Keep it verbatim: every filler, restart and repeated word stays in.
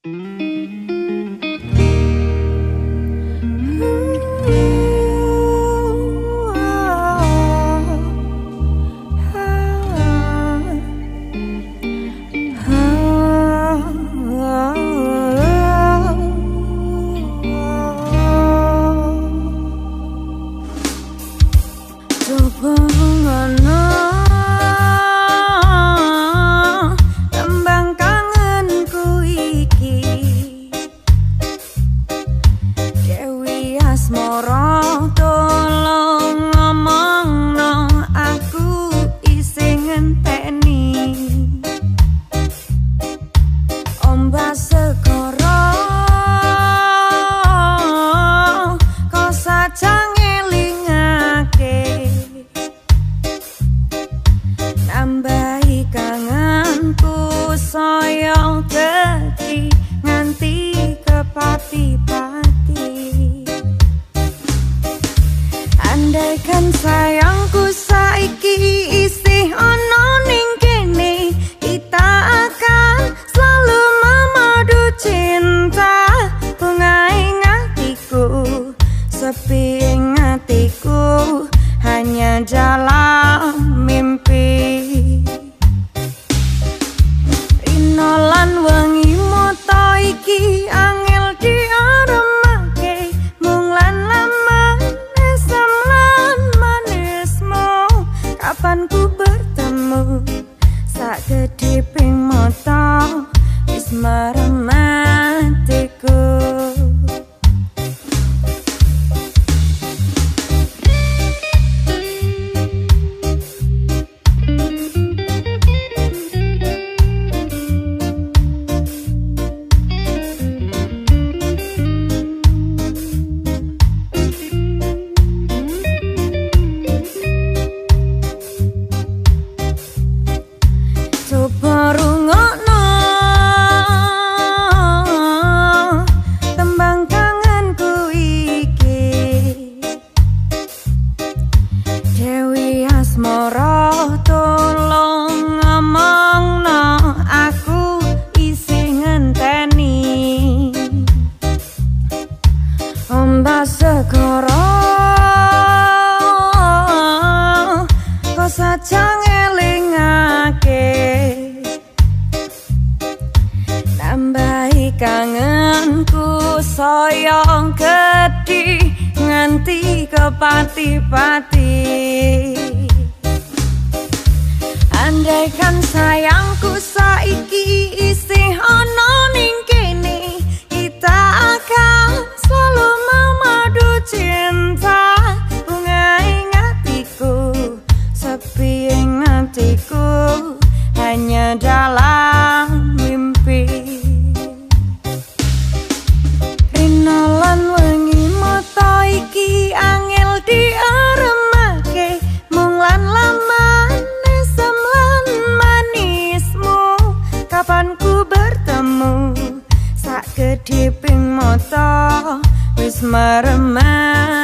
Andaikan sayangku saiki isih ono ning kene, kita akan selalu memadu cinta. Bunga ing atiku, sepi ing atiku, hanya dalam mimpi. Rino lan wengi moto iki angel diaremake, mung lan lamang esam lan manismu. Kapan ku bertemu sak kediping mata wis merem atiku. Moro tolong ngomongno, aku isih ngenteni. Ombak segara kok saja ngelingake, nambahi kangenku sayang gedhi nganti kepati-pati. Andaikan sayangku saiki isih ono ning kene, kita akan selalu memadu cinta. Bunga ing atiku, sepi ing atiku, hanya dalam mimpi. Rino lan wengi moto iki angel diaremake, mung lan laman kapan ku bertemu sak kediping mata wis merem.